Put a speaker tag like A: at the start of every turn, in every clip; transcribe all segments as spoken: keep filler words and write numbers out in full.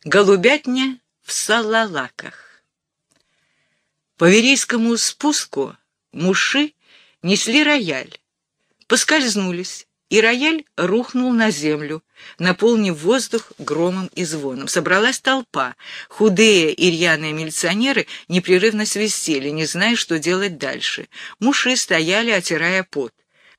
A: Голубятня в Салалаках. По Верейскому спуску муши несли рояль, поскользнулись, и рояль рухнул на землю, наполнив воздух громом и звоном. Собралась толпа. Худые и рьяные милиционеры непрерывно свистели, не зная, что делать дальше. Муши стояли, отирая пот.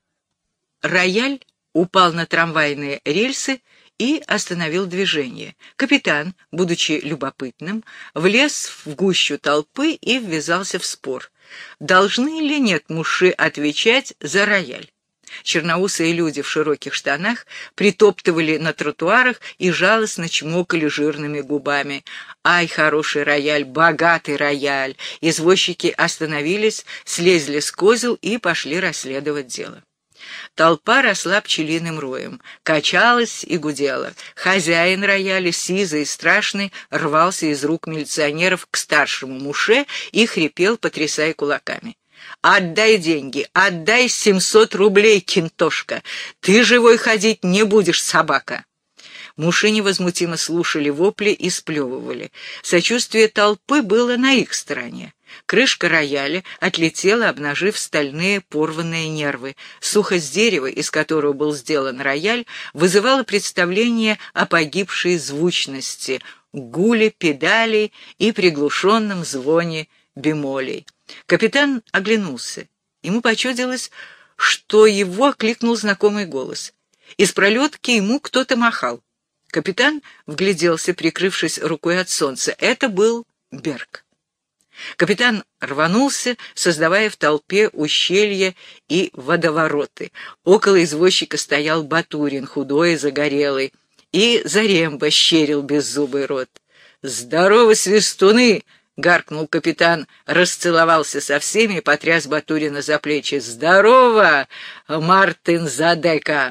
A: Рояль упал на трамвайные рельсы и остановил движение. Капитан, будучи любопытным, влез в гущу толпы и ввязался в спор. Должны ли нет муши отвечать за рояль? Черноусые люди в широких штанах притоптывали на тротуарах и жалостно чмокали жирными губами. «Ай, хороший рояль, богатый рояль!» Извозчики остановились, слезли с козел и пошли расследовать дело. Толпа росла пчелиным роем, качалась и гудела. Хозяин рояля, сизый и страшный, рвался из рук милиционеров к старшему муше и хрипел, потрясая кулаками. «Отдай деньги, отдай семьсот рублей, кентошка! Ты живой ходить не будешь, собака!» Муши невозмутимо слушали вопли и сплевывали. Сочувствие толпы было на их стороне. Крышка рояля отлетела, обнажив стальные порванные нервы. Сухость дерева, из которого был сделан рояль, вызывала представление о погибшей звучности, гуле педалей и приглушенном звоне бемолей. Капитан оглянулся. Ему почудилось, что его окликнул знакомый голос. Из пролетки ему кто-то махал. Капитан вгляделся, прикрывшись рукой от солнца. Это был Берг. Капитан рванулся, создавая в толпе ущелья и водовороты. Около извозчика стоял Батурин, худой и загорелый, и Заремба щерил беззубый рот. «Здорово, свистуны!» — гаркнул капитан, расцеловался со всеми и потряс Батурина за плечи. «Здорово, Мартин Задека!»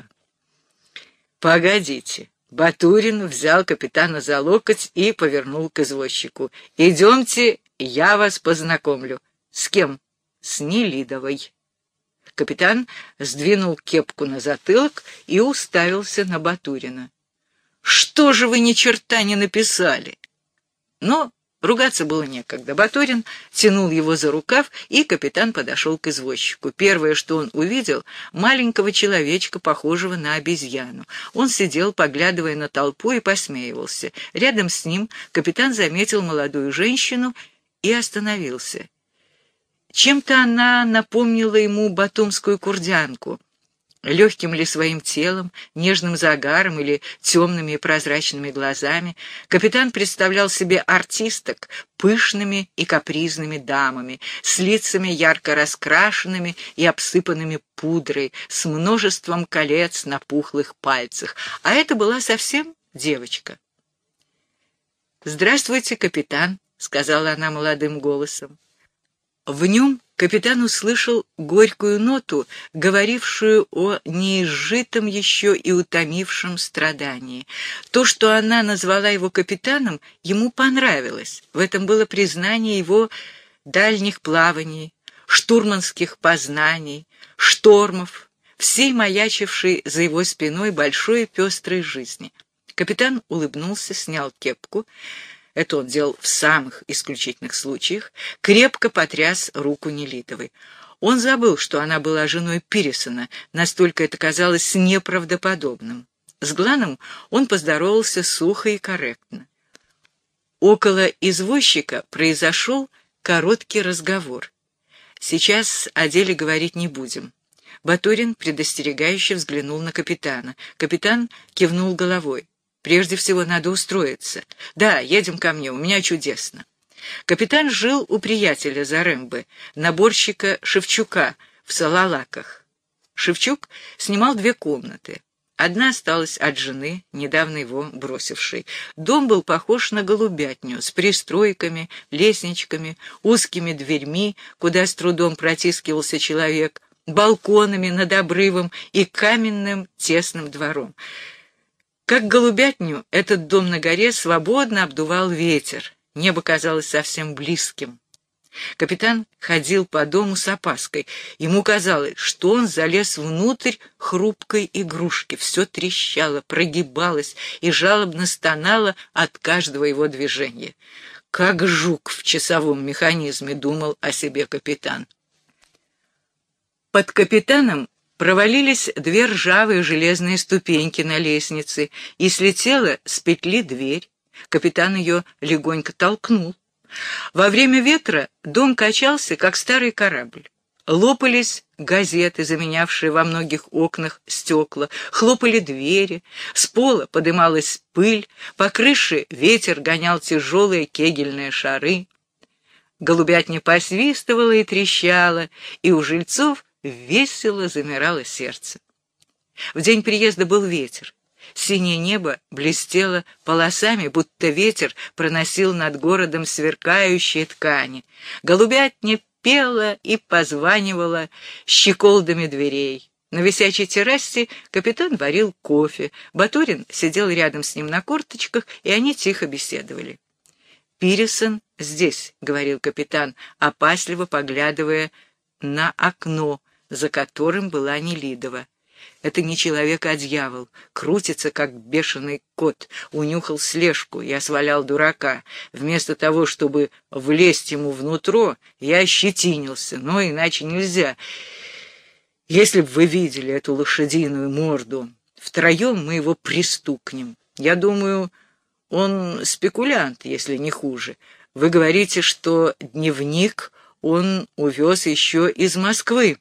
A: «Погодите!» Батурин взял капитана за локоть и повернул к извозчику. «Идемте, я вас познакомлю». «С кем?» «С Нелидовой». Капитан сдвинул кепку на затылок и уставился на Батурина. «Что же вы ни черта не написали?» Но ругаться было некогда. Батурин тянул его за рукав, и капитан подошел к извозчику. Первое, что он увидел, маленького человечка, похожего на обезьяну. Он сидел, поглядывая на толпу, и посмеивался. Рядом с ним капитан заметил молодую женщину и остановился. Чем-то она напомнила ему батумскую курдянку. Легким ли своим телом, нежным загаром или темными и прозрачными глазами, капитан представлял себе артисток пышными и капризными дамами, с лицами ярко раскрашенными и обсыпанными пудрой, с множеством колец на пухлых пальцах. А это была совсем девочка. «Здравствуйте, капитан», — сказала она молодым голосом. В нем капитан услышал горькую ноту, говорившую о неизжитом еще и утомившем страдании. То, что она назвала его капитаном, ему понравилось. В этом было признание его дальних плаваний, штурманских познаний, штормов, всей маячившей за его спиной большой и пестрой жизни. Капитан улыбнулся, снял кепку. Это он делал в самых исключительных случаях, крепко потряс руку Нелидовой. Он забыл, что она была женой Пирисона, настолько это казалось неправдоподобным. С Гланом он поздоровался сухо и корректно. Около извозчика произошел короткий разговор. Сейчас о деле говорить не будем. Батурин предостерегающе взглянул на капитана. Капитан кивнул головой. Прежде всего надо устроиться. Да, едем ко мне, у меня чудесно. Капитан жил у приятеля Зарембы, наборщика Шевчука в Салалаках. Шевчук снимал две комнаты. Одна осталась от жены, недавно его бросившей. Дом был похож на голубятню, с пристройками, лестничками, узкими дверьми, куда с трудом протискивался человек, балконами над обрывом и каменным тесным двором. Как голубятню, этот дом на горе свободно обдувал ветер. Небо казалось совсем близким. Капитан ходил по дому с опаской. Ему казалось, что он залез внутрь хрупкой игрушки. Все трещало, прогибалось и жалобно стонало от каждого его движения. «Как жук в часовом механизме», — думал о себе капитан. Под капитаном провалились две ржавые железные ступеньки на лестнице, и слетела с петли дверь. Капитан ее легонько толкнул. Во время ветра дом качался, как старый корабль. Лопались газеты, заменявшие во многих окнах стекла, хлопали двери, с пола подымалась пыль, по крыше ветер гонял тяжелые кегельные шары. Голубятня посвистывала и трещала, и у жильцов весело замирало сердце. В день приезда был ветер. Синее небо блестело полосами, будто ветер проносил над городом сверкающие ткани. Голубятня пела и позванивала щеколдами дверей. На висячей террасе капитан варил кофе. Батурин сидел рядом с ним на корточках, и они тихо беседовали. «Пирисон здесь», — говорил капитан, опасливо поглядывая на окно, за которым была Нелидова. Это не человек, а дьявол. Крутится, как бешеный кот. Унюхал слежку. Я свалял дурака. Вместо того, чтобы влезть ему внутрь, я ощетинился. Но иначе нельзя. Если бы вы видели эту лошадиную морду, втроем мы его пристукнем. Я думаю, он спекулянт, если не хуже. Вы говорите, что дневник он увез еще из Москвы.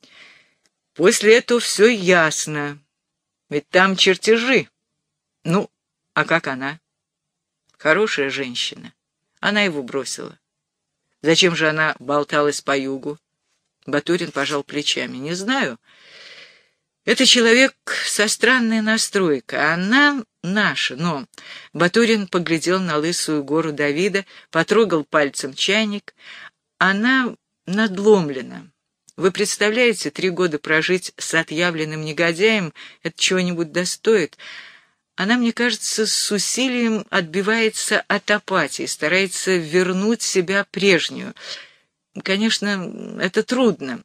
A: После этого все ясно, ведь там чертежи. Ну, а как она? Хорошая женщина. Она его бросила. Зачем же она болталась по югу? Батурин пожал плечами. Не знаю. Это человек со странной настройкой, а она наша. Но Батурин поглядел на лысую гору Давида, потрогал пальцем чайник. Она надломлена. Вы представляете, три года прожить с отъявленным негодяем — это чего-нибудь достоит? Она, мне кажется, с усилием отбивается от апатии, старается вернуть себя прежнюю. Конечно, это трудно.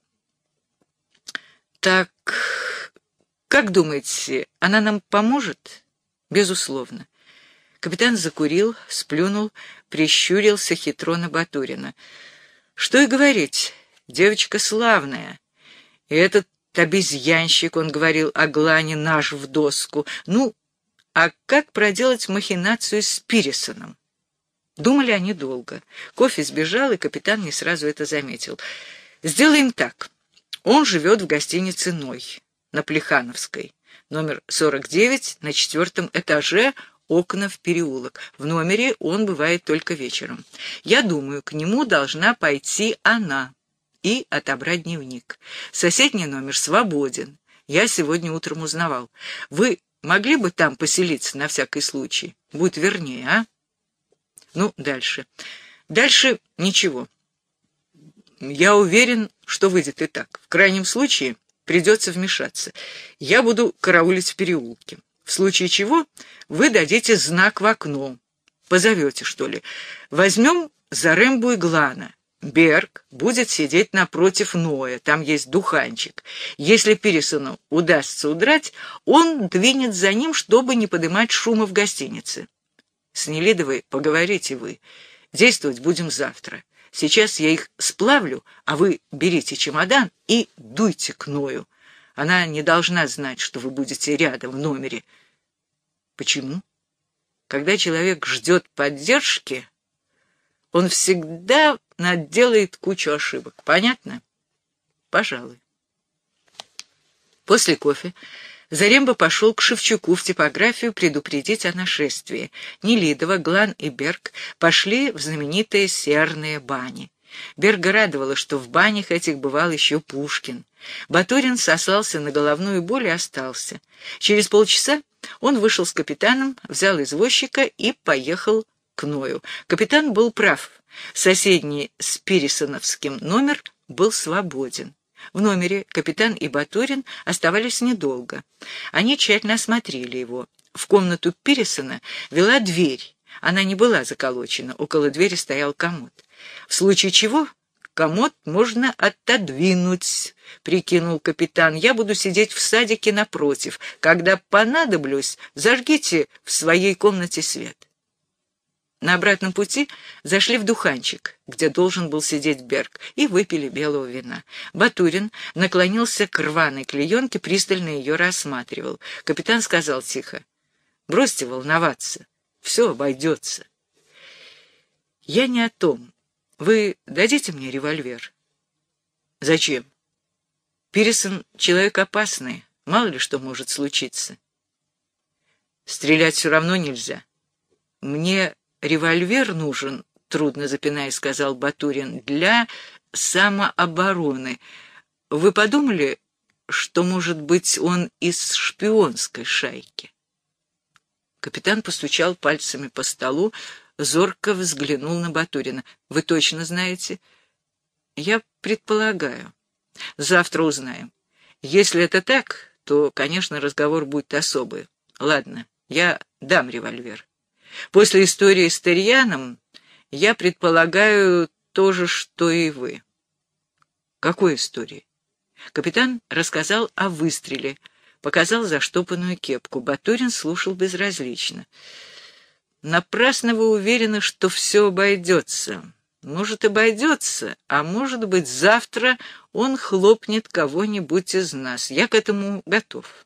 A: Так, как думаете, она нам поможет? Безусловно. Капитан закурил, сплюнул, прищурился хитро на Батурина. Что и говорить, девочка славная. И этот обезьянщик, он говорил о Глане, наш в доску. Ну, а как проделать махинацию с Пирисоном? Думали они долго. Кофе сбежал, и капитан не сразу это заметил. Сделаем так. Он живет в гостинице «Ной» на Плехановской, номер сорок девять, на четвертом этаже, окна в переулок. В номере он бывает только вечером. Я думаю, к нему должна пойти она и отобрать дневник. Соседний номер свободен. Я сегодня утром узнавал. Вы могли бы там поселиться на всякий случай? Будет вернее, а? Ну, дальше. Дальше ничего. Я уверен, что выйдет и так. В крайнем случае придется вмешаться. Я буду караулить в переулке. В случае чего вы дадите знак в окно. Позовете, что ли. Возьмем за Рэмбу и Глана. Берг будет сидеть напротив Ноя, там есть духанчик. Если Пирисону удастся удрать, он двинет за ним, чтобы не поднимать шума в гостинице. С Нелидовой поговорите вы. Действовать будем завтра. Сейчас я их сплавлю, а вы берите чемодан и дуйте к Ною. Она не должна знать, что вы будете рядом в номере. Почему? Когда человек ждет поддержки, он всегда наделает кучу ошибок. Понятно? Пожалуй. После кофе Заремба пошел к Шевчуку в типографию предупредить о нашествии. Нелидова, Глан и Берг пошли в знаменитые серные бани. Берга радовало, что в банях этих бывал еще Пушкин. Батурин сослался на головную боль и остался. Через полчаса он вышел с капитаном, взял извозчика и поехал к Ною. Капитан был прав. Соседний с Пирисоновским номер был свободен. В номере капитан и Батурин оставались недолго. Они тщательно осмотрели его. В комнату Пирисона вела дверь. Она не была заколочена, около двери стоял комод. В случае чего комод можно отодвинуть, — прикинул капитан. Я буду сидеть в садике напротив. Когда понадоблюсь, зажгите в своей комнате свет. На обратном пути зашли в духанчик, где должен был сидеть Берг, и выпили белого вина. Батурин наклонился к рваной клеенке, пристально ее рассматривал. Капитан сказал тихо: «Бросьте волноваться, все обойдется». «Я не о том. Вы дадите мне револьвер?» «Зачем?» «Пирисон — человек опасный, мало ли что может случиться». «Стрелять все равно нельзя. Мне револьвер нужен, — трудно запинаясь, сказал Батурин, — для самообороны. Вы подумали, что, может быть, он из шпионской шайки?» Капитан постучал пальцами по столу, зорко взглянул на Батурина. «Вы точно знаете?» «Я предполагаю. Завтра узнаем. Если это так, то, конечно, разговор будет особый. Ладно, я дам револьвер. После истории с Терьяном я предполагаю то же, что и вы». «Какой истории?» Капитан рассказал о выстреле, показал заштопанную кепку. Батурин слушал безразлично. «Напрасно вы уверены, что все обойдется. Может, обойдется, а может быть, завтра он хлопнет кого-нибудь из нас. Я к этому готов».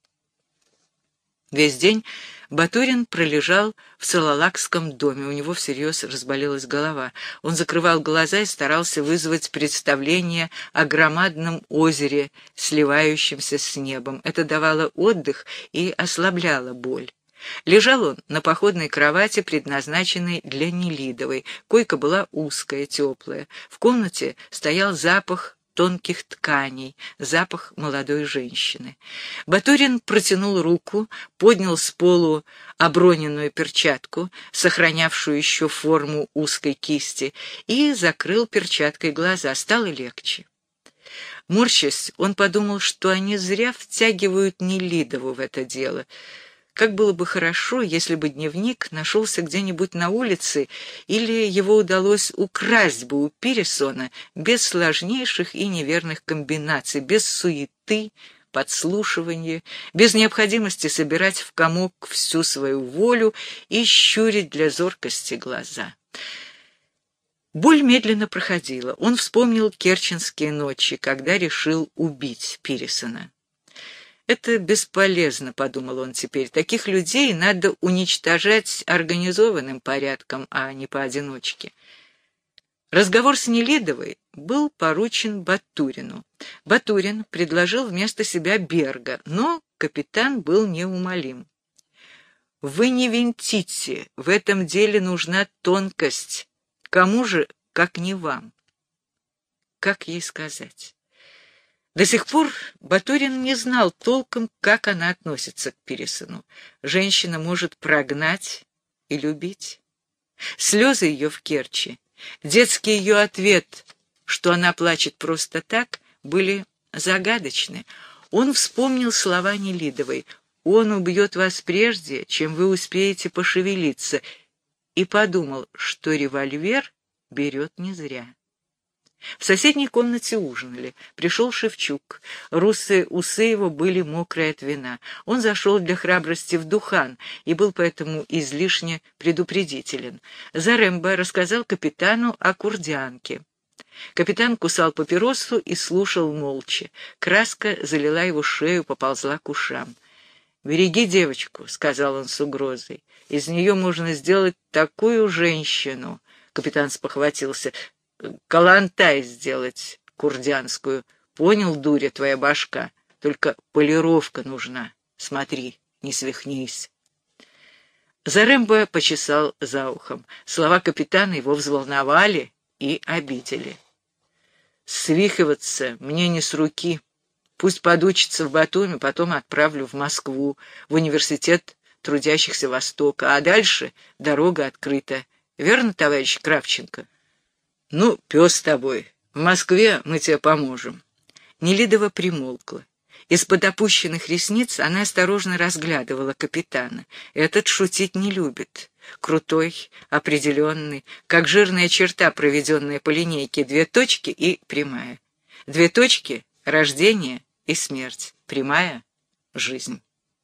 A: Весь день Батурин пролежал в Салалакском доме. У него всерьез разболелась голова. Он закрывал глаза и старался вызвать представление о громадном озере, сливающемся с небом. Это давало отдых и ослабляло боль. Лежал он на походной кровати, предназначенной для Нелидовой. Койка была узкая, теплая. В комнате стоял запах тонких тканей, запах молодой женщины. Батурин протянул руку, поднял с полу оброненную перчатку, сохранявшую еще форму узкой кисти, и закрыл перчаткой глаза. Стало легче. Морщась, он подумал, что они зря втягивают Нелидову в это дело. Как было бы хорошо, если бы дневник нашелся где-нибудь на улице, или его удалось украсть бы у Пирисона без сложнейших и неверных комбинаций, без суеты, подслушивания, без необходимости собирать в комок всю свою волю и щурить для зоркости глаза. Боль медленно проходила. Он вспомнил керченские ночи, когда решил убить Пирисона. «Это бесполезно», — подумал он теперь. «Таких людей надо уничтожать организованным порядком, а не поодиночке». Разговор с Нелидовой был поручен Батурину. Батурин предложил вместо себя Берга, но капитан был неумолим. «Вы не винтите, в этом деле нужна тонкость. Кому же, как не вам?» Как ей сказать? До сих пор Батурин не знал толком, как она относится к Пирисону. Женщина может прогнать и любить. Слезы ее в Керчи, детский ее ответ, что она плачет просто так, были загадочны. Он вспомнил слова Нелидовой: «Он убьет вас прежде, чем вы успеете пошевелиться», и подумал, что револьвер берет не зря. В соседней комнате ужинали. Пришел Шевчук. Русые усы его были мокрые от вина. Он зашел для храбрости в духан и был поэтому излишне предупредителен. Заремба рассказал капитану о курдианке. Капитан кусал папиросу и слушал молча. Краска залила его шею, поползла к ушам. «Береги девочку», — сказал он с угрозой. «Из нее можно сделать такую женщину». Капитан спохватился. «Калантай сделать курдянскую. Понял, дуря твоя башка? Только полировка нужна. Смотри, не свихнись». Заремба почесал за ухом. Слова капитана его взволновали и обидели. «Свихиваться мне не с руки. Пусть подучится в Батуми, потом отправлю в Москву, в университет трудящихся Востока, а дальше дорога открыта. Верно, товарищ Кравченко?» «Ну, пес с тобой. В Москве мы тебе поможем». Нелидова примолкла. Из-под опущенных ресниц она осторожно разглядывала капитана. Этот шутить не любит. крутой, определенный, как жирная черта, проведенная по линейке, две точки и прямая. Две точки — рождение и смерть, прямая — жизнь.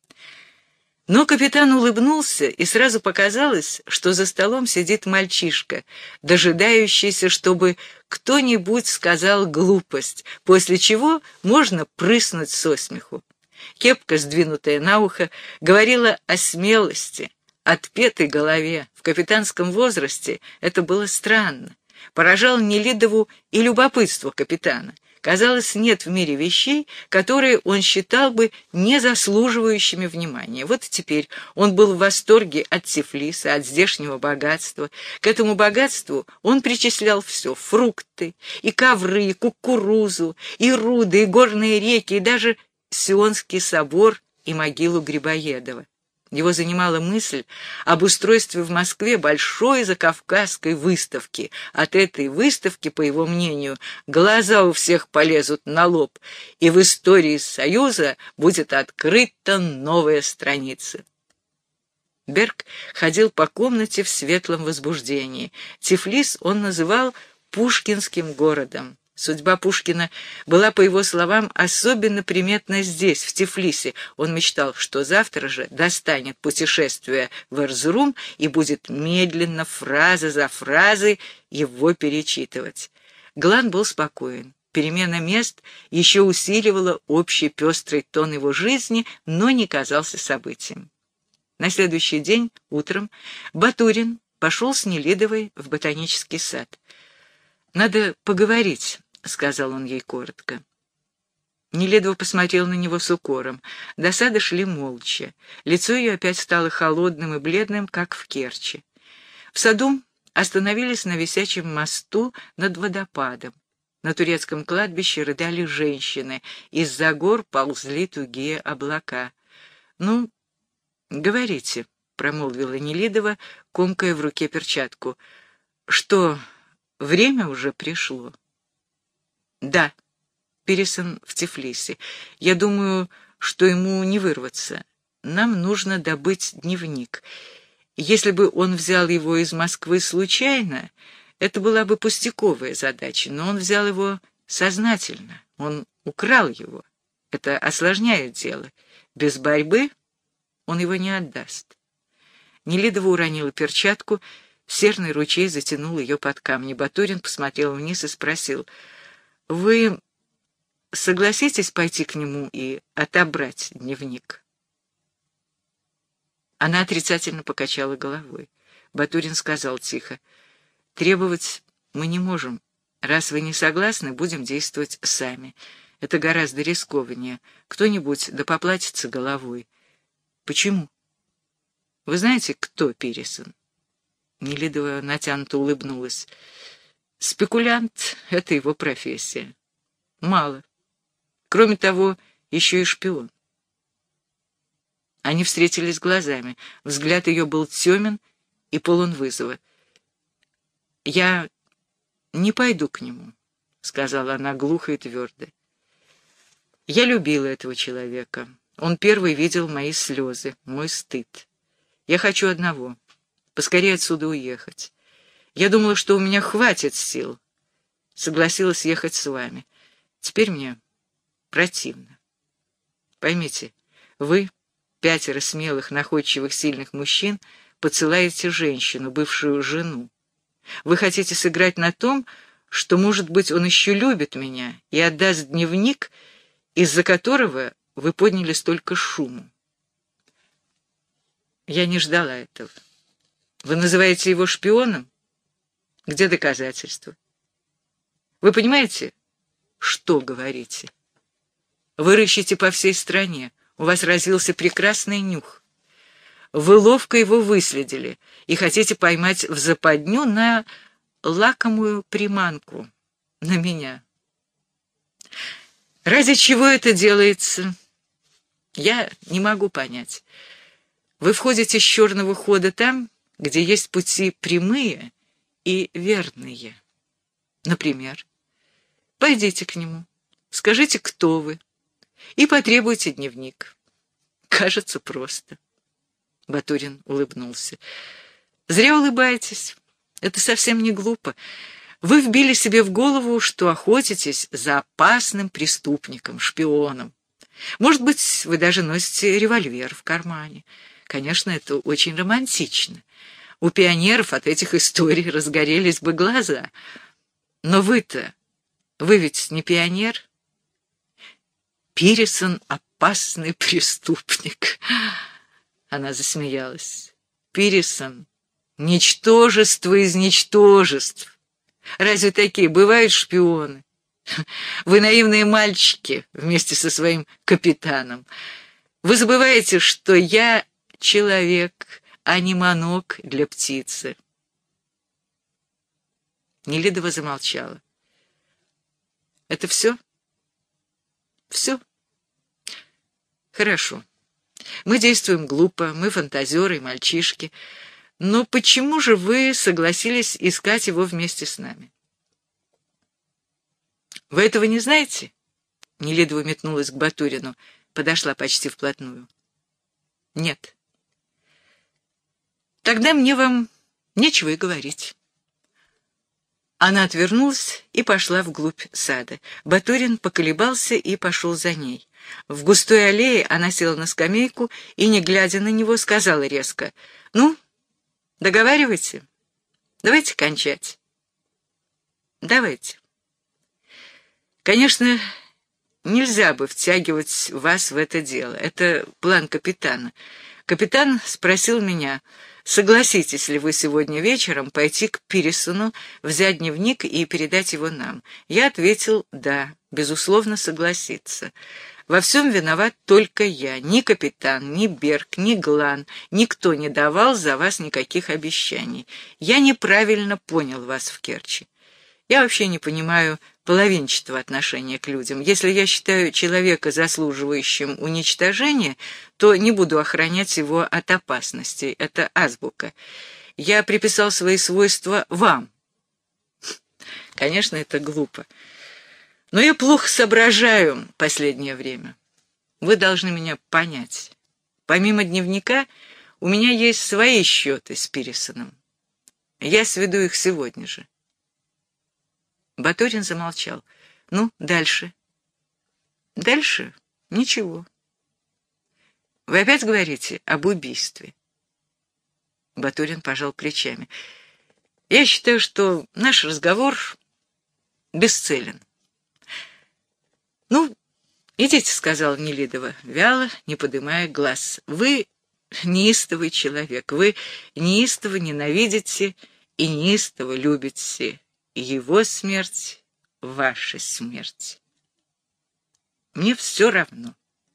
A: Но капитан улыбнулся, и сразу показалось, что за столом сидит мальчишка, дожидающийся, чтобы кто-нибудь сказал глупость, после чего можно прыснуть со смеху. Кепка, сдвинутая на ухо, говорила о смелости, отпетой голове. В капитанском возрасте это было странно. Поражало Нелидову и любопытство капитана. Казалось, нет в мире вещей, которые он считал бы не заслуживающими внимания. Вот и теперь он был в восторге от Тифлиса, от здешнего богатства. К этому богатству он причислял все — фрукты, и ковры, и кукурузу, и руды, и горные реки, и даже Сионский собор и могилу Грибоедова. Его занимала мысль об устройстве в Москве большой закавказской выставки. От этой выставки, по его мнению, глаза у всех полезут на лоб, и в истории Союза будет открыта новая страница. Берг ходил по комнате в светлом возбуждении. Тифлис он называл «Пушкинским городом». Судьба Пушкина была, по его словам, особенно приметна здесь, в Тифлисе. Он мечтал, что завтра же достанет путешествие в Эрзурум и будет медленно, фраза за фразой, его перечитывать. Глан был спокоен. Перемена мест еще усиливала общий пестрый тон его жизни, но не казался событием. На следующий день, утром, Батурин пошел с Нелидовой в ботанический сад. «Надо поговорить», — сказал он ей коротко. Нелидова посмотрела на него с укором. До сада шли молча. Лицо ее опять стало холодным и бледным, как в Керчи. В саду остановились на висячем мосту над водопадом. На турецком кладбище рыдали женщины. Из-за гор ползли тугие облака. «Ну, говорите», — промолвила Нелидова, комкая в руке перчатку. «Что, время уже пришло?» «Да, Пересон в Тифлисе. Я думаю, что ему не вырваться. Нам нужно добыть дневник. Если бы он взял его из Москвы случайно, это была бы пустяковая задача, но он взял его сознательно. Он украл его. Это осложняет дело. Без борьбы он его не отдаст». Нелидова уронила перчатку, серный ручей затянул ее под камни. Батурин посмотрел вниз и спросил: «Вы согласитесь пойти к нему и отобрать дневник?» Она отрицательно покачала головой. Батурин сказал тихо: «Требовать мы не можем. Раз вы не согласны, будем действовать сами. Это гораздо рискованнее. Кто-нибудь да поплатится головой». «Почему? Вы знаете, кто Пересон?» Нелидова натянуто улыбнулась. «Спекулянт — это его профессия». «Мало. Кроме того, еще и шпион». Они встретились глазами. Взгляд ее был темен и полон вызова. «Я не пойду к нему», — сказала она глухо и твердо. «Я любила этого человека. Он первый видел мои слезы, мой стыд. Я хочу одного — поскорее отсюда уехать. Я думала, что у меня хватит сил. Согласилась ехать с вами. Теперь мне противно. Поймите, вы, пятеро смелых, находчивых, сильных мужчин, поцелаете женщину, бывшую жену. Вы хотите сыграть на том, что, может быть, он еще любит меня и отдаст дневник, из-за которого вы подняли столько шуму. Я не ждала этого. Вы называете его шпионом? Где доказательства? Вы понимаете, что говорите? Вы рыщете по всей стране, у вас развился прекрасный нюх. Вы ловко его выследили и хотите поймать в западню на лакомую приманку, на меня. Ради чего это делается? Я не могу понять. Вы входите с черного хода там, где есть пути прямые и верные. Например, пойдите к нему, скажите, кто вы, и потребуйте дневник. Кажется, просто. Батурин улыбнулся. Зря улыбаетесь. Это совсем не глупо. Вы вбили себе в голову, что охотитесь за опасным преступником, шпионом. Может быть, вы даже носите револьвер в кармане. Конечно, это очень романтично. У пионеров от этих историй разгорелись бы глаза. Но вы-то, вы ведь не пионер? Пирисон — опасный преступник. Она засмеялась. Пирисон — ничтожество из ничтожеств. Разве такие бывают шпионы? Вы наивные мальчики вместе со своим капитаном. Вы забываете, что я человек, а не манок для птицы. Нелидова замолчала. Это все? Все? Хорошо. Мы действуем глупо, мы фантазеры и мальчишки. Но почему же вы согласились искать его вместе с нами? Вы этого не знаете? Нелидова метнулась к Батурину, подошла почти вплотную. Нет. Тогда мне вам нечего и говорить. Она отвернулась и пошла вглубь сада. Батурин поколебался и пошел за ней. В густой аллее она села на скамейку и, не глядя на него, сказала резко: «Ну, договаривайте. Давайте кончать». «Давайте». Конечно, нельзя бы втягивать вас в это дело. Это план капитана. Капитан спросил меня, согласитесь ли вы сегодня вечером пойти к Пирисону, взять дневник и передать его нам. Я ответил «да», безусловно, согласиться. Во всем виноват только я. Ни капитан, ни Берг, ни Глан, никто не давал за вас никаких обещаний. Я неправильно понял вас в Керчи. Я вообще не понимаю половинчатого отношения к людям. Если я считаю человека заслуживающим уничтожения, то не буду охранять его от опасностей. Это азбука. Я приписал свои свойства вам. Конечно, это глупо. Но я плохо соображаю последнее время. Вы должны меня понять. Помимо дневника, у меня есть свои счеты с Пирисоном. Я сведу их сегодня же. Батурин замолчал. Ну, дальше. Дальше? Ничего. Вы опять говорите об убийстве? Батурин пожал плечами. Я считаю, что наш разговор бесцелен. Ну, идите, сказала Нелидова, вяло, не поднимая глаз. Вы неистовый человек. Вы неистово ненавидите и неистово любите. Его смерть — ваша смерть. Мне все равно.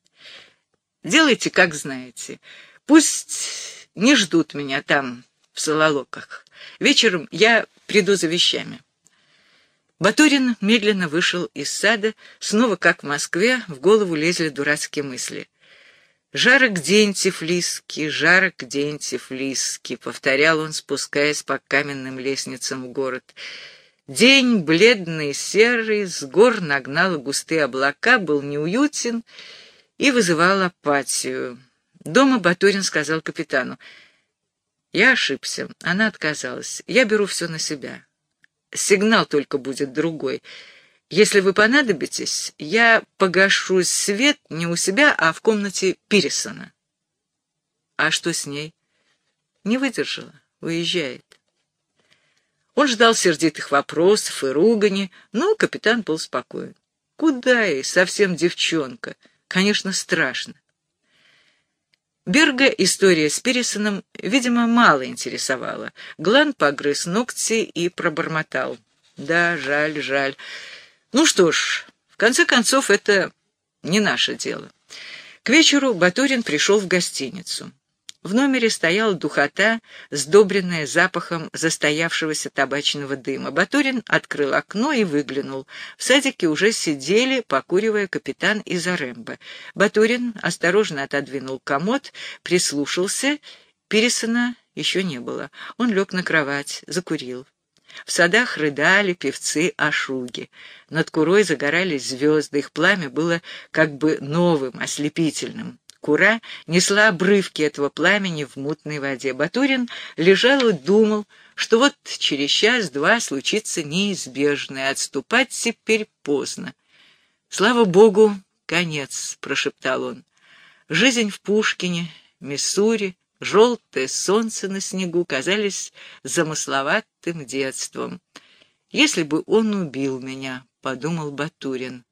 A: Делайте, как знаете. Пусть не ждут меня там, в Сололоках. Вечером я приду за вещами. Батурин медленно вышел из сада. Снова, как в Москве, в голову лезли дурацкие мысли. «Жарок день тифлисский, жарок день тифлисский», — повторял он, спускаясь по каменным лестницам в город. День, бледный, серый, с гор нагнал густые облака, был неуютен и вызывал апатию. Дома Батурин сказал капитану: «Я ошибся, она отказалась. Я беру все на себя. Сигнал только будет другой. Если вы понадобитесь, я погашу свет не у себя, а в комнате Пирисона». «А что с ней?» «Не выдержала, уезжает». Он ждал сердитых вопросов и ругани, но капитан был спокоен. Куда ей, совсем девчонка? Конечно, страшно. Берга история с Пирисоном, видимо, мало интересовала. Глан погрыз ногти и пробормотал: «Да, жаль, жаль. Ну что ж, в конце концов, это не наше дело». К вечеру Батурин пришел в гостиницу. В номере стояла духота, сдобренная запахом застоявшегося табачного дыма. Батурин открыл окно и выглянул. В садике уже сидели, покуривая, капитан и Заремба. Батурин осторожно отодвинул комод, прислушался. Пирисона еще не было. Он лег на кровать, закурил. В садах рыдали певцы-ашуги. Над курой загорались звезды, их пламя было как бы новым, ослепительным. кура несла обрывки этого пламени в мутной воде. Батурин лежал и думал, что вот через час-два случится неизбежное, отступать теперь поздно. «Слава Богу, конец», — прошептал он. Жизнь в Пушкине, Миссури, желтое солнце на снегу казались замысловатым детством. «Если бы он убил меня», — подумал Батурин.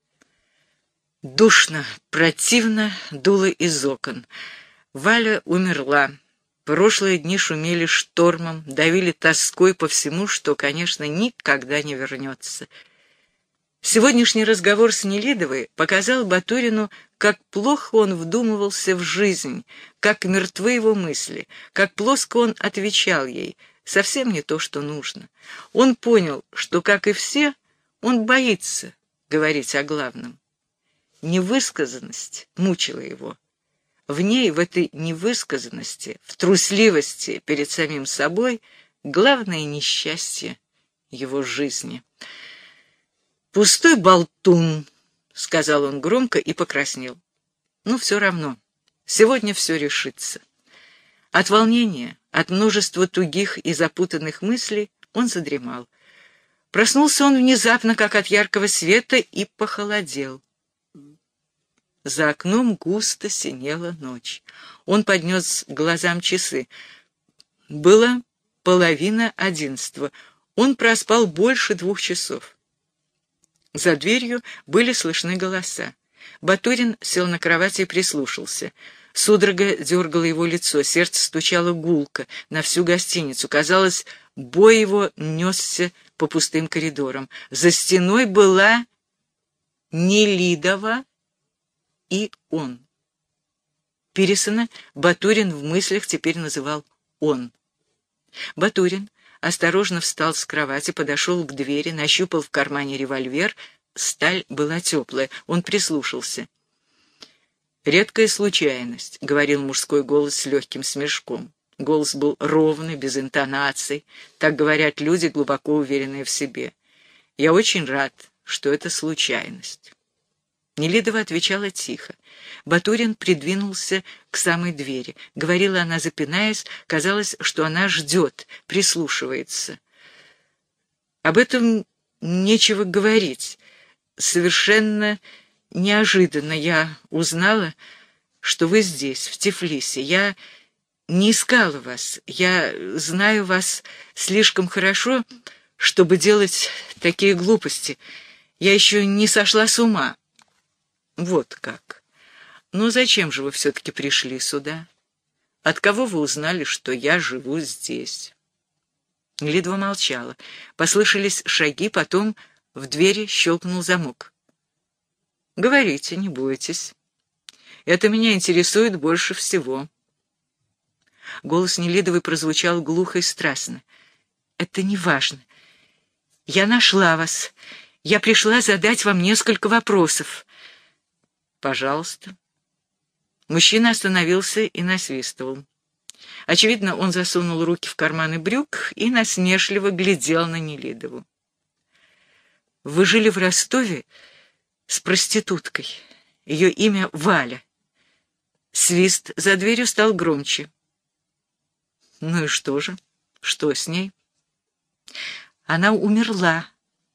A: Душно, противно дуло из окон. Валя умерла. Прошлые дни шумели штормом, давили тоской по всему, что, конечно, никогда не вернется. Сегодняшний разговор с Нелидовой показал Батурину, как плохо он вдумывался в жизнь, как мертвы его мысли, как плоско он отвечал ей, совсем не то, что нужно. Он понял, что, как и все, он боится говорить о главном. Невысказанность мучила его. В ней, в этой невысказанности, в трусливости перед самим собой, главное несчастье его жизни. «Пустой болтун», — сказал он громко и покраснел. «Ну, все равно. Сегодня все решится». От волнения, от множества тугих и запутанных мыслей он задремал. Проснулся он внезапно, как от яркого света, и похолодел. За окном густо синела ночь. Он поднес к глазам часы. Было половина одиннадцатого. Он проспал больше двух часов. За дверью были слышны голоса. Батурин сел на кровати и прислушался. Судорога дергала его лицо, сердце стучало гулко на всю гостиницу. Казалось, бой его несся по пустым коридорам. За стеной была Нелидова и он. Пирсона Батурин в мыслях теперь называл «он». Батурин осторожно встал с кровати, подошел к двери, нащупал в кармане револьвер. Сталь была теплая. Он прислушался. «Редкая случайность», — говорил мужской голос с легким смешком. Голос был ровный, без интонаций. Так говорят люди, глубоко уверенные в себе. «Я очень рад, что это случайность». Нелидова отвечала тихо. Батурин придвинулся к самой двери. Говорила она, запинаясь, казалось, что она ждет, прислушивается. «Об этом нечего говорить. Совершенно неожиданно я узнала, что вы здесь, в Тифлисе. Я не искала вас. Я знаю вас слишком хорошо, чтобы делать такие глупости. Я еще не сошла с ума». «Вот как. Но зачем же вы все-таки пришли сюда? От кого вы узнали, что я живу здесь?» Нелидова молчала. Послышались шаги, потом в двери щелкнул замок. «Говорите, не бойтесь. Это меня интересует больше всего». Голос Нелидовой прозвучал глухо и страстно. «Это не важно. Я нашла вас. Я пришла задать вам несколько вопросов». «Пожалуйста». Мужчина остановился и насвистывал. Очевидно, он засунул руки в карманы брюк и насмешливо глядел на Нелидову. «Вы жили в Ростове с проституткой. Ее имя Валя». Свист за дверью стал громче. «Ну и что же? Что с ней?» «Она умерла».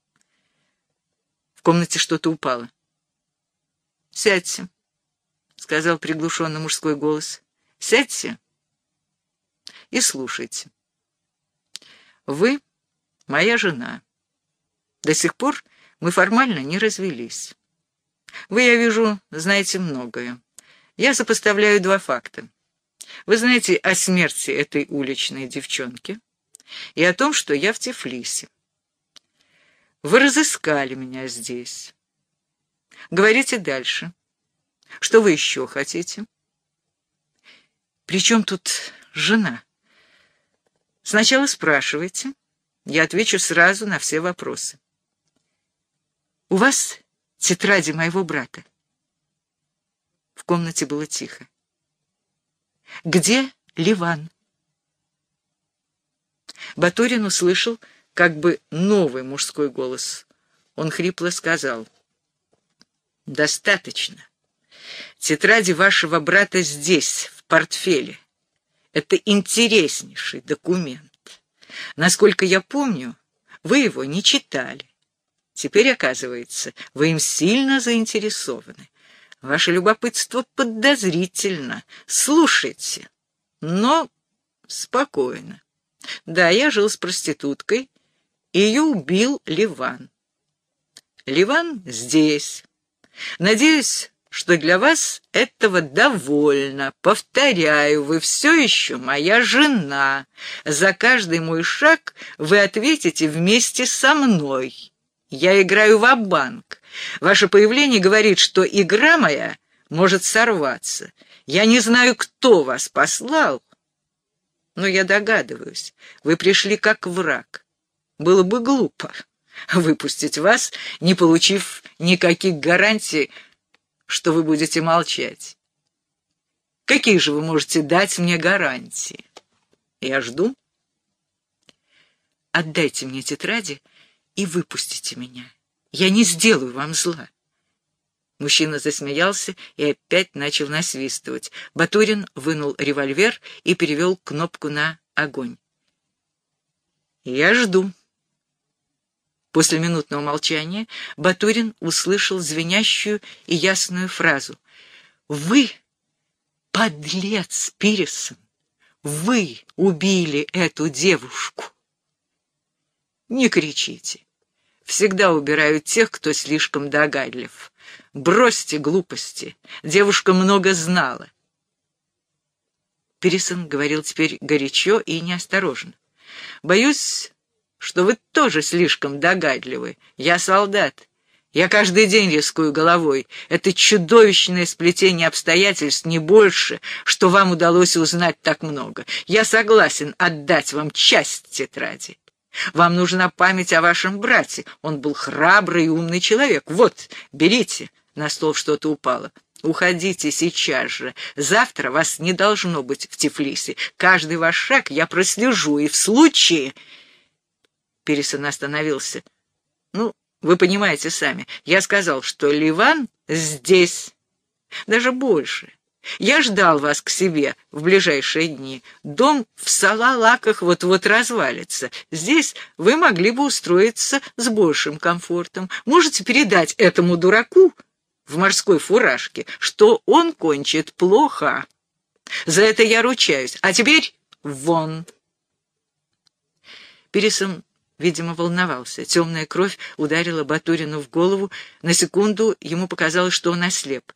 A: В комнате что-то упало. «Сядьте», — сказал приглушенный мужской голос. «Сядьте и слушайте. Вы моя жена. До сих пор мы формально не развелись. Вы, я вижу, знаете многое. Я сопоставляю два факта. Вы знаете о смерти этой уличной девчонки и о том, что я в Тифлисе. Вы разыскали меня здесь. Говорите дальше. Что вы еще хотите?» «При чем тут жена?» «Сначала спрашивайте. Я отвечу сразу на все вопросы». «У вас тетради моего брата?» В комнате было тихо. «Где Ливан?» Батурин услышал как бы новый мужской голос. Он хрипло сказал: «Достаточно. Тетради вашего брата здесь, в портфеле. Это интереснейший документ. Насколько я помню, вы его не читали. Теперь, оказывается, вы им сильно заинтересованы. Ваше любопытство подозрительно. Слушайте, но спокойно. Да, я жил с проституткой, и ее убил Ливан. Ливан здесь. Надеюсь, что для вас этого довольно. Повторяю, вы все еще моя жена. За каждый мой шаг вы ответите вместе со мной. Я играю ва-банк. Ваше появление говорит, что игра моя может сорваться. Я не знаю, кто вас послал, но я догадываюсь, вы пришли как враг. Было бы глупо выпустить вас, не получив никаких гарантий, что вы будете молчать. Какие же вы можете дать мне гарантии? Я жду. Отдайте мне тетради и выпустите меня. Я не сделаю вам зла. Мужчина засмеялся и опять начал насвистывать. Батурин вынул револьвер и перевел кнопку на огонь. Я жду. После минутного молчания Батурин услышал звенящую и ясную фразу. «Вы, подлец Пиресон, вы убили эту девушку!» «Не кричите. Всегда убирают тех, кто слишком догадлив. Бросьте глупости. Девушка много знала». Пиресон говорил теперь горячо и неосторожно. «Боюсь, что вы тоже слишком догадливы. Я солдат. Я каждый день рискую головой. Это чудовищное сплетение обстоятельств, не больше, что вам удалось узнать так много. Я согласен отдать вам часть тетради. Вам нужна память о вашем брате. Он был храбрый и умный человек. Вот, берите». На стол что-то упало. «Уходите сейчас же. Завтра вас не должно быть в Тифлисе. Каждый ваш шаг я прослежу, и в случае...» Пиресон остановился. «Ну, вы понимаете сами. Я сказал, что Ливан здесь. Даже больше. Я ждал вас к себе в ближайшие дни. Дом в Салалаках вот-вот развалится. Здесь вы могли бы устроиться с большим комфортом. Можете передать этому дураку в морской фуражке, что он кончит плохо. За это я ручаюсь. А теперь вон». Пиресон, видимо, волновался. Темная кровь ударила Батурину в голову. На секунду ему показалось, что он ослеп.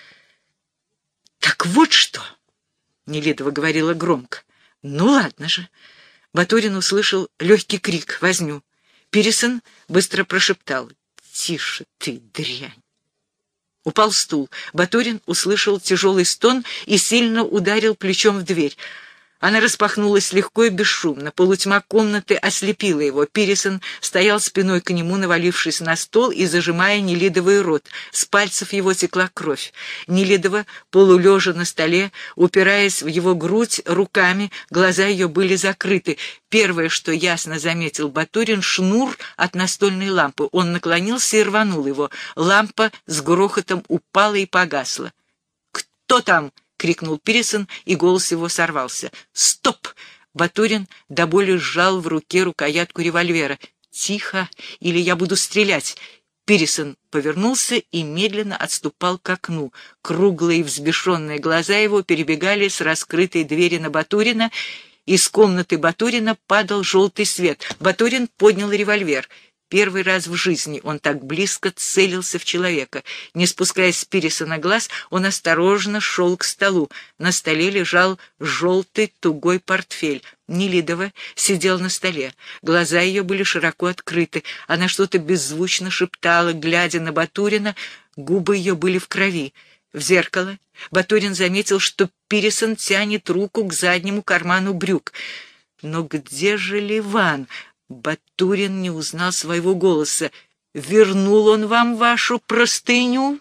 A: «Так вот что!» — Нелидова говорила громко. «Ну ладно же!» Батурин услышал легкий крик, возню. Пиресон быстро прошептал: «Тише ты, дрянь!» Упал стул. Батурин услышал тяжелый стон и сильно ударил плечом в дверь. Она распахнулась легко и бесшумно. Полутьма комнаты ослепила его. Пиресон стоял спиной к нему, навалившись на стол и зажимая Нелидовый рот. С пальцев его текла кровь. Нелидова, полулежа на столе, упираясь в его грудь руками, глаза ее были закрыты. Первое, что ясно заметил Батурин, — шнур от настольной лампы. Он наклонился и рванул его. Лампа с грохотом упала и погасла. «Кто там?» — крикнул Пиресон, и голос его сорвался. «Стоп!» — Батурин до боли сжал в руке рукоятку револьвера. «Тихо, или я буду стрелять!» Пиресон повернулся и медленно отступал к окну. Круглые взбешенные глаза его перебегали с раскрытой двери на Батурина. Из комнаты Батурина падал желтый свет. Батурин поднял револьвер. Первый раз в жизни он так близко целился в человека. Не спуская с Пиресона глаз, он осторожно шел к столу. На столе лежал желтый тугой портфель. Нелидова сидела на столе. Глаза ее были широко открыты. Она что-то беззвучно шептала, глядя на Батурина. Губы ее были в крови. В зеркало Батурин заметил, что Пиресон тянет руку к заднему карману брюк. Но где же Ливан? Батурин не узнал своего голоса. «Вернул он вам вашу простыню?»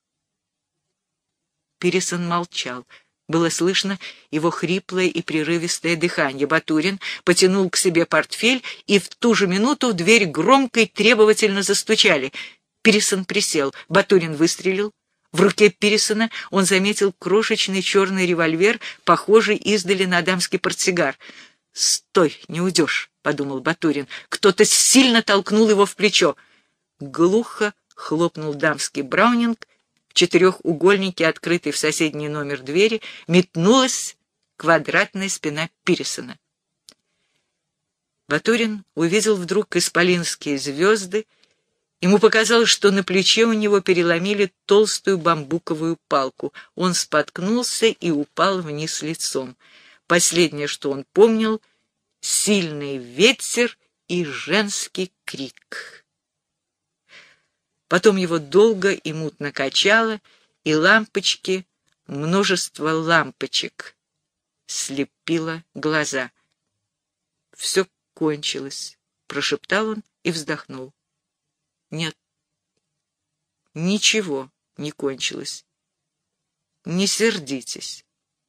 A: Пиресон молчал. Было слышно его хриплое и прерывистое дыхание. Батурин потянул к себе портфель, и в ту же минуту в дверь громко и требовательно застучали. Пиресон присел. Батурин выстрелил. В руке Пирсона он заметил крошечный черный револьвер, похожий издали на дамский портсигар. «Стой, не уйдешь», — подумал Батурин. Кто-то сильно толкнул его в плечо. Глухо хлопнул дамский браунинг. В четырехугольнике, открытой в соседний номер двери, метнулась квадратная спина Пирсона. Батурин увидел вдруг исполинские звезды. Ему показалось, что на плече у него переломили толстую бамбуковую палку. Он споткнулся и упал вниз лицом. Последнее, что он помнил — сильный ветер и женский крик. Потом его долго и мутно качало, и лампочки, множество лампочек, слепило глаза. «Все кончилось», — прошептал он и вздохнул. Нет, ничего не кончилось. Не сердитесь.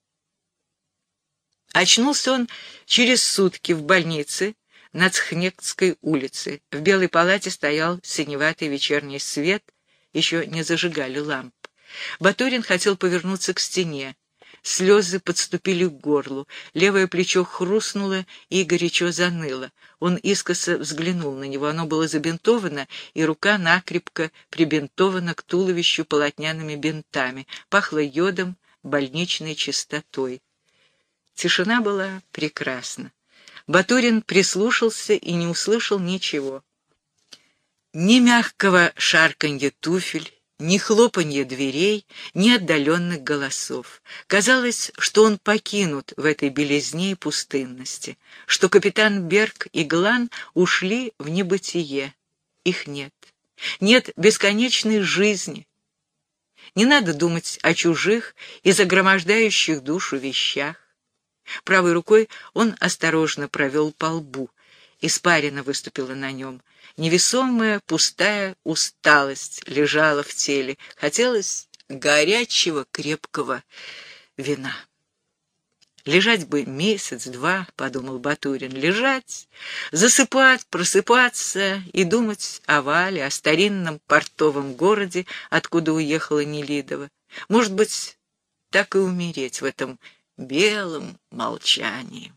A: Очнулся он через сутки в больнице на Цхнекской улице. В Белой палате стоял синеватый вечерний свет, еще не зажигали ламп. Батурин хотел повернуться к стене. Слезы подступили к горлу, левое плечо хрустнуло и горячо заныло. Он искоса взглянул на него, оно было забинтовано, и рука накрепко прибинтована к туловищу полотняными бинтами, пахло йодом, больничной чистотой. Тишина была прекрасна. Батурин прислушался и не услышал ничего. Ни мягкого шарканья туфель, ни хлопанья дверей, ни отдаленных голосов. Казалось, что он покинут в этой белизне и пустынности, что капитан Берг и Глан ушли в небытие. Их нет. Нет бесконечной жизни. Не надо думать о чужих и загромождающих душу вещах. Правой рукой он осторожно провел по лбу. Испарина выступила на нем. Невесомая, пустая усталость лежала в теле. Хотелось горячего, крепкого вина. «Лежать бы месяц-два», — подумал Батурин, — «лежать, засыпать, просыпаться и думать о Вале, о старинном портовом городе, откуда уехала Нелидова. Может быть, так и умереть в этом белом молчании».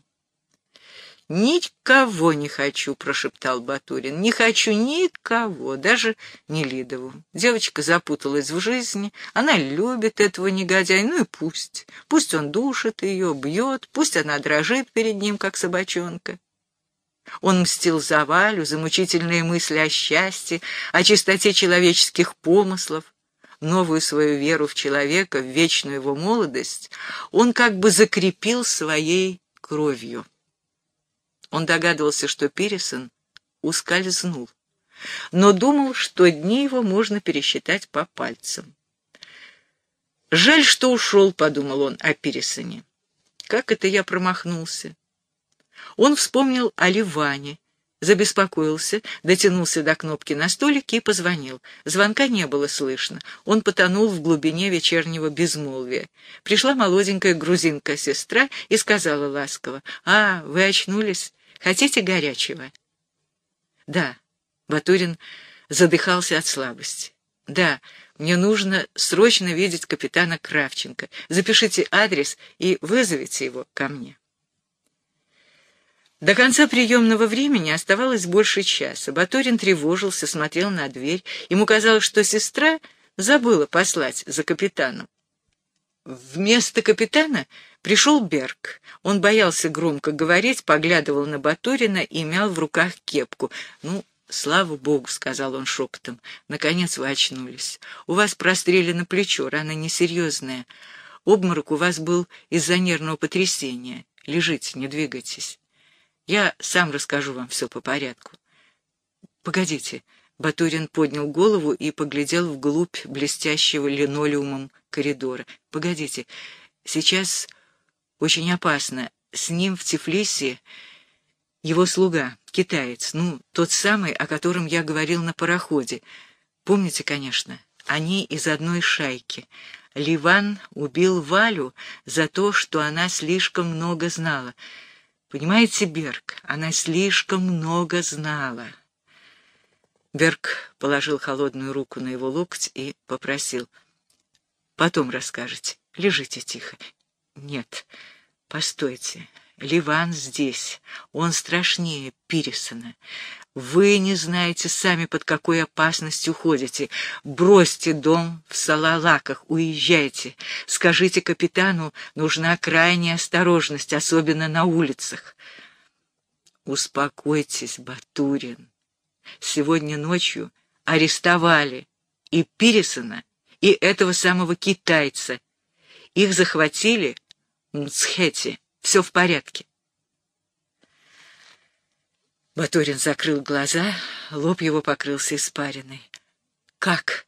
A: «Никого не хочу», — прошептал Батурин. «Не хочу никого, даже Нелидову. Девочка запуталась в жизни, она любит этого негодяя, ну и пусть. Пусть он душит ее, бьет, пусть она дрожит перед ним, как собачонка». Он мстил за Валю, за мучительные мысли о счастье, о чистоте человеческих помыслов. Новую свою веру в человека, в вечную его молодость он как бы закрепил своей кровью. Он догадывался, что Пирсон ускользнул, но думал, что дни его можно пересчитать по пальцам. «Жаль, что ушел», — подумал он о Пирсоне. «Как это я промахнулся?» Он вспомнил о Ливане, забеспокоился, дотянулся до кнопки на столике и позвонил. Звонка не было слышно. Он потонул в глубине вечернего безмолвия. Пришла молоденькая грузинка-сестра и сказала ласково: «А, вы очнулись? Хотите горячего?» «Да». Батурин задыхался от слабости. «Да, мне нужно срочно видеть капитана Кравченко. Запишите адрес и вызовите его ко мне». До конца приемного времени оставалось больше часа. Батурин тревожился, смотрел на дверь. Ему казалось, что сестра забыла послать за капитаном. Вместо капитана пришел Берг. Он боялся громко говорить, поглядывал на Батурина и мял в руках кепку. «Ну, слава богу», — сказал он шепотом, — «наконец вы очнулись. У вас прострелено плечо, рана несерьезная. Обморок у вас был из-за нервного потрясения. Лежите, не двигайтесь. Я сам расскажу вам все по порядку». «Погодите». Батурин поднял голову и поглядел вглубь блестящего линолеумом коридора. «Погодите, сейчас очень опасно. С ним в Тифлисе его слуга, китаец, ну, тот самый, о котором я говорил на пароходе. Помните, конечно, они из одной шайки. Ливан убил Валю за то, что она слишком много знала. Понимаете, Берг, она слишком много знала». Берг положил холодную руку на его локоть и попросил: Потом расскажете. Лежите тихо. Нет, постойте. Ливан здесь. Он страшнее Пирисона. Вы не знаете сами, под какой опасностью ходите. Бросьте дом в Салалаках, уезжайте. Скажите капитану, нужна крайняя осторожность, особенно на улицах. Успокойтесь, Батурин. Сегодня ночью арестовали и Пирисона, и этого самого китайца. Их захватили в Мцхете. Все в порядке. Батурин закрыл глаза, лоб его покрылся испариной. Как?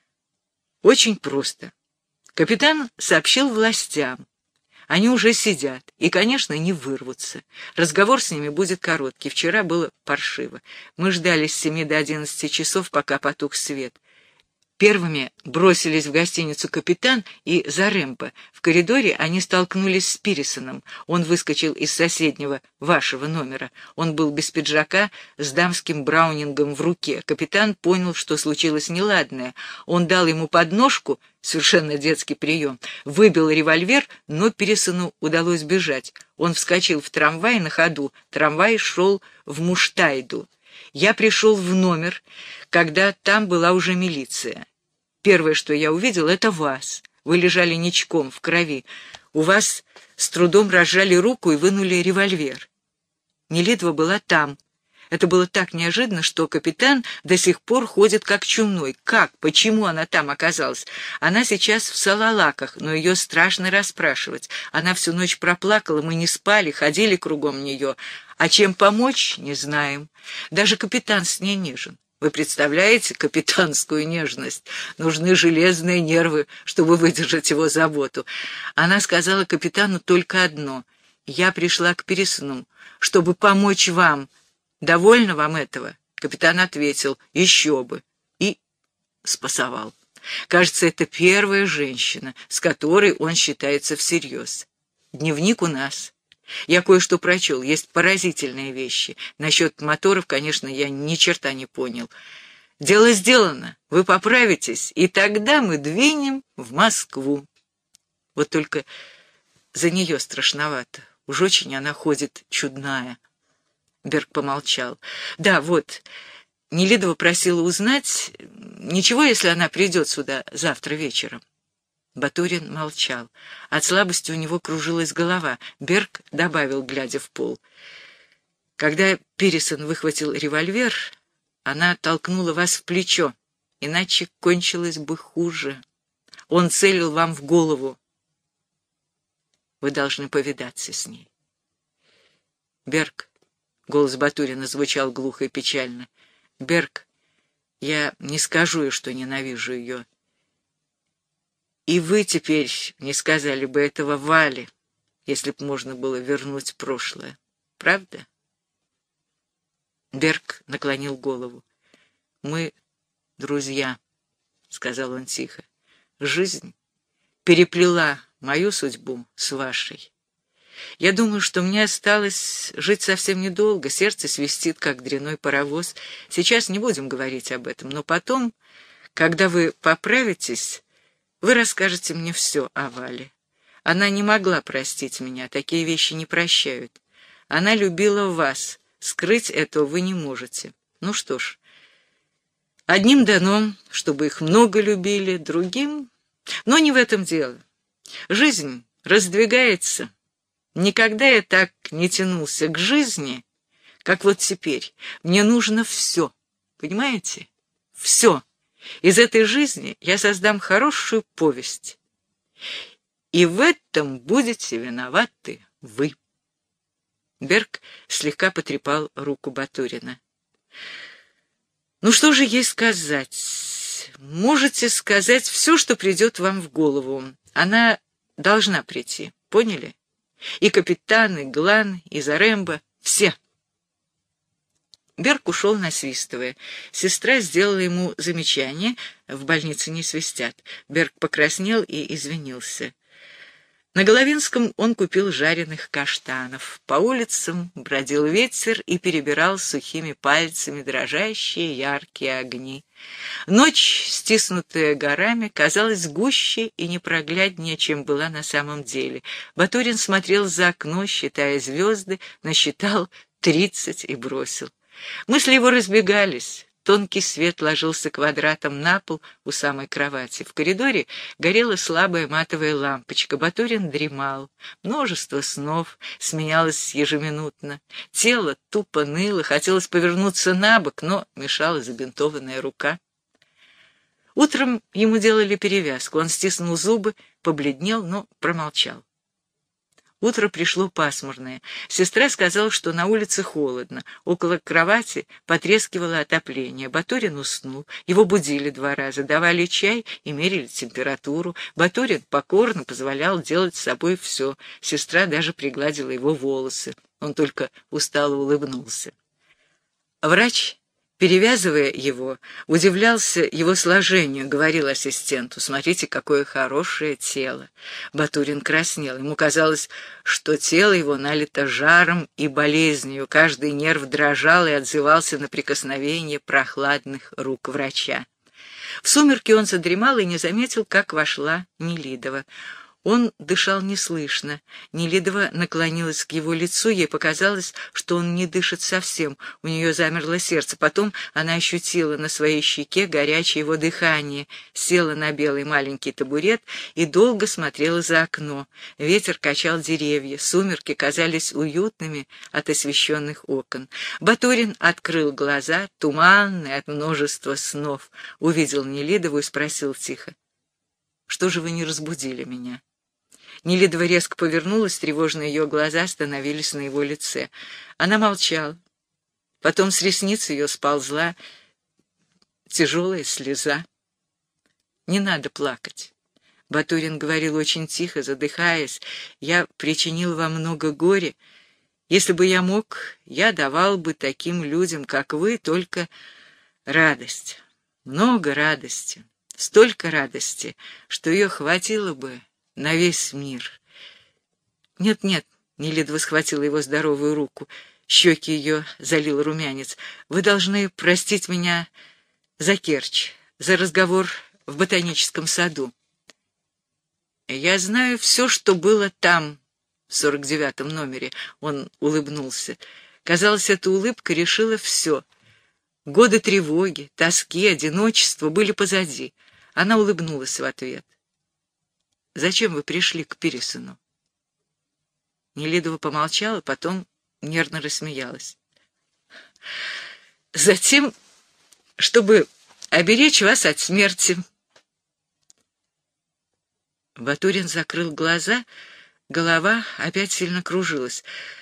A: Очень просто. Капитан сообщил властям. Они уже сидят и, конечно, не вырвутся. Разговор с ними будет короткий. Вчера было паршиво. Мы ждали с семи до одиннадцати часов, пока потух свет. Первыми бросились в гостиницу капитан и Зарембо. В коридоре они столкнулись с Пирисоном. Он выскочил из соседнего, вашего номера. Он был без пиджака, с дамским браунингом в руке. Капитан понял, что случилось неладное. Он дал ему подножку, совершенно детский прием, выбил револьвер, но Пирисону удалось бежать. Он вскочил в трамвай на ходу. Трамвай шел в Муштайду. Я пришел в номер, когда там была уже милиция. Первое, что я увидел, это вас. Вы лежали ничком в крови. У вас с трудом разжали руку и вынули револьвер. Нелидова была там. Это было так неожиданно, что капитан до сих пор ходит как чумной. Как? Почему она там оказалась? Она сейчас в Салалаках, но ее страшно расспрашивать. Она всю ночь проплакала, мы не спали, ходили кругом нее. А чем помочь, не знаем. Даже капитан с ней нежен. Вы представляете капитанскую нежность? Нужны железные нервы, чтобы выдержать его заботу. Она сказала капитану только одно. Я пришла к Пирисону, чтобы помочь вам. Довольно вам этого? Капитан ответил, еще бы. И спасовал. Кажется, это первая женщина, с которой он считается всерьез. Дневник у нас. Я кое-что прочел, есть поразительные вещи. Насчет моторов, конечно, я ни черта не понял. Дело сделано, вы поправитесь, и тогда мы двинем в Москву. Вот только за нее страшновато. Уж очень она ходит чудная. Берг помолчал. Да, вот, Нелидова просила узнать, ничего, если она придет сюда завтра вечером. Батурин молчал. От слабости у него кружилась голова. Берг добавил, глядя в пол. Когда Пирисон выхватил револьвер, она толкнула вас в плечо, иначе кончилось бы хуже. Он целил вам в голову. Вы должны повидаться с ней. Берг, голос Батурина звучал глухо и печально. Берг, я не скажу ей, что ненавижу ее. И вы теперь не сказали бы этого Вале, если б можно было вернуть прошлое. Правда? Берг наклонил голову. «Мы друзья», — сказал он тихо. «Жизнь переплела мою судьбу с вашей. Я думаю, что мне осталось жить совсем недолго, сердце свистит, как дряной паровоз. Сейчас не будем говорить об этом, но потом, когда вы поправитесь, вы расскажете мне все о Вале. Она не могла простить меня, такие вещи не прощают. Она любила вас, скрыть этого вы не можете. Ну что ж, одним дано, чтобы их много любили, другим... Но не в этом дело. Жизнь раздвигается. Никогда я так не тянулся к жизни, как вот теперь. Мне нужно все, понимаете? Все. Из этой жизни я создам хорошую повесть. И в этом будете виноваты вы. Берг слегка потрепал руку Батурина. Ну что же ей сказать? Можете сказать все, что придет вам в голову. Она должна прийти, поняли? И капитан, и Глан, и Зарембо, все. Берг ушел, насвистывая. Сестра сделала ему замечание. В больнице не свистят. Берг покраснел и извинился. На Головинском он купил жареных каштанов. По улицам бродил ветер и перебирал сухими пальцами дрожащие яркие огни. Ночь, стиснутая горами, казалась гуще и непрогляднее, чем была на самом деле. Батурин смотрел за окно, считая звезды, насчитал тридцать и бросил. Мысли его разбегались. Тонкий свет ложился квадратом на пол у самой кровати. В коридоре горела слабая матовая лампочка. Батурин дремал. Множество снов сменялось ежеминутно. Тело тупо ныло, хотелось повернуться на бок, но мешала забинтованная рука. Утром ему делали перевязку. Он стиснул зубы, побледнел, но промолчал. Утро пришло пасмурное. Сестра сказала, что на улице холодно. Около кровати потрескивало отопление. Батурин уснул. Его будили два раза, давали чай и мерили температуру. Батурин покорно позволял делать с собой все. Сестра даже пригладила его волосы. Он только устало улыбнулся. Врач, перевязывая его, удивлялся его сложению, говорил ассистенту: «Смотрите, какое хорошее тело». Батурин краснел. Ему казалось, что тело его налито жаром и болезнью. Каждый нерв дрожал и отзывался на прикосновение прохладных рук врача. В сумерки он задремал и не заметил, как вошла Нелидова. Он дышал неслышно. Нелидова наклонилась к его лицу, ей показалось, что он не дышит совсем. У нее замерло сердце. Потом она ощутила на своей щеке горячее его дыхание, села на белый маленький табурет и долго смотрела за окно. Ветер качал деревья, сумерки казались уютными от освещенных окон. Батурин открыл глаза, туманные от множества снов, увидел Нелидову и спросил тихо: «Что же вы не разбудили меня?» Нелидова резко повернулась, тревожные ее глаза остановились на его лице. Она молчала. Потом с ресниц ее сползла тяжелая слеза. «Не надо плакать». Батурин говорил очень тихо, задыхаясь: «Я причинил вам много горя. Если бы я мог, я давал бы таким людям, как вы, только радость. Много радости. Столько радости, что ее хватило бы на весь мир». «Нет-нет», — Нелидова схватила его здоровую руку, щеки ее залил румянец, «вы должны простить меня за Керчь, за разговор в ботаническом саду. Я знаю все, что было там, в сорок девятом номере», — он улыбнулся. Казалось, эта улыбка решила все. Годы тревоги, тоски, одиночества были позади. Она улыбнулась в ответ. «Зачем вы пришли к Пирисону?» Нелидова помолчала, потом нервно рассмеялась. «Затем, чтобы оберечь вас от смерти». Батурин закрыл глаза, голова опять сильно кружилась.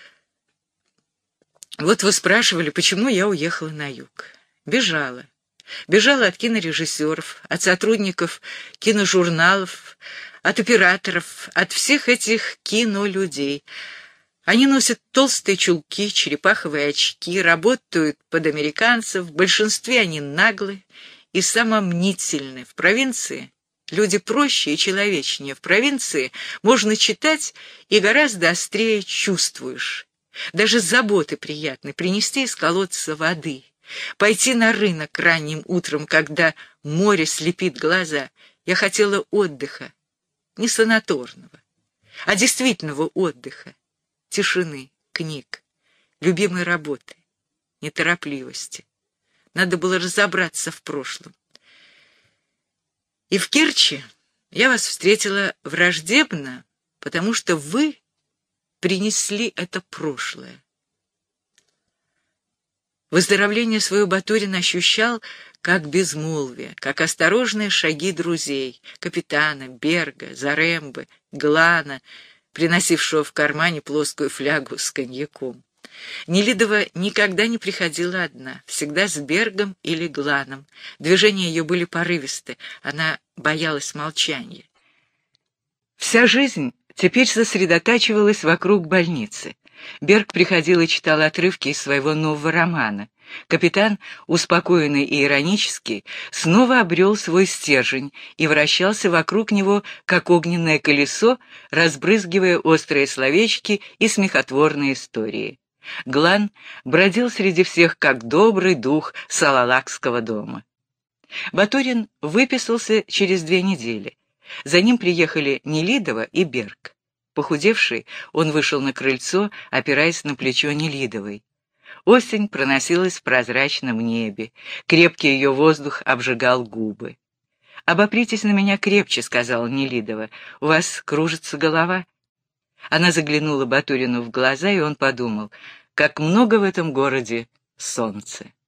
A: «Вот вы спрашивали, почему я уехала на юг. Бежала. Бежала от кинорежиссеров, от сотрудников киножурналов, от операторов, от всех этих кинолюдей. Они носят толстые чулки, черепаховые очки, работают под американцев, в большинстве они наглы и самомнительны. В провинции люди проще и человечнее. В провинции можно читать и гораздо острее чувствуешь. Даже заботы приятны: принести из колодца воды, пойти на рынок ранним утром, когда море слепит глаза. Я хотела отдыха, не санаторного, а действительного отдыха, тишины, книг, любимой работы, неторопливости. Надо было разобраться в прошлом. И в Керчи я вас встретила враждебно, потому что вы принесли это прошлое. Выздоровление свое Батурин ощущал как безмолвие, как осторожные шаги друзей, капитана, Берга, Зарембы, Глана, приносившего в кармане плоскую флягу с коньяком. Нелидова никогда не приходила одна, всегда с Бергом или Гланом. Движения ее были порывисты, она боялась молчания. Вся жизнь теперь сосредотачивалась вокруг больницы. Берг приходил и читал отрывки из своего нового романа. Капитан, успокоенный и иронический, снова обрел свой стержень и вращался вокруг него, как огненное колесо, разбрызгивая острые словечки и смехотворные истории. Глан бродил среди всех, как добрый дух салалакского дома. Батурин выписался через две недели. За ним приехали Нелидова и Берг. Похудевший, он вышел на крыльцо, опираясь на плечо Нелидовой. Осень проносилась в прозрачном небе, крепкий ее воздух обжигал губы. «Обопритесь на меня крепче», — сказала Нелидова, — «у вас кружится голова». Она заглянула Батурину в глаза, и он подумал, как много в этом городе солнца.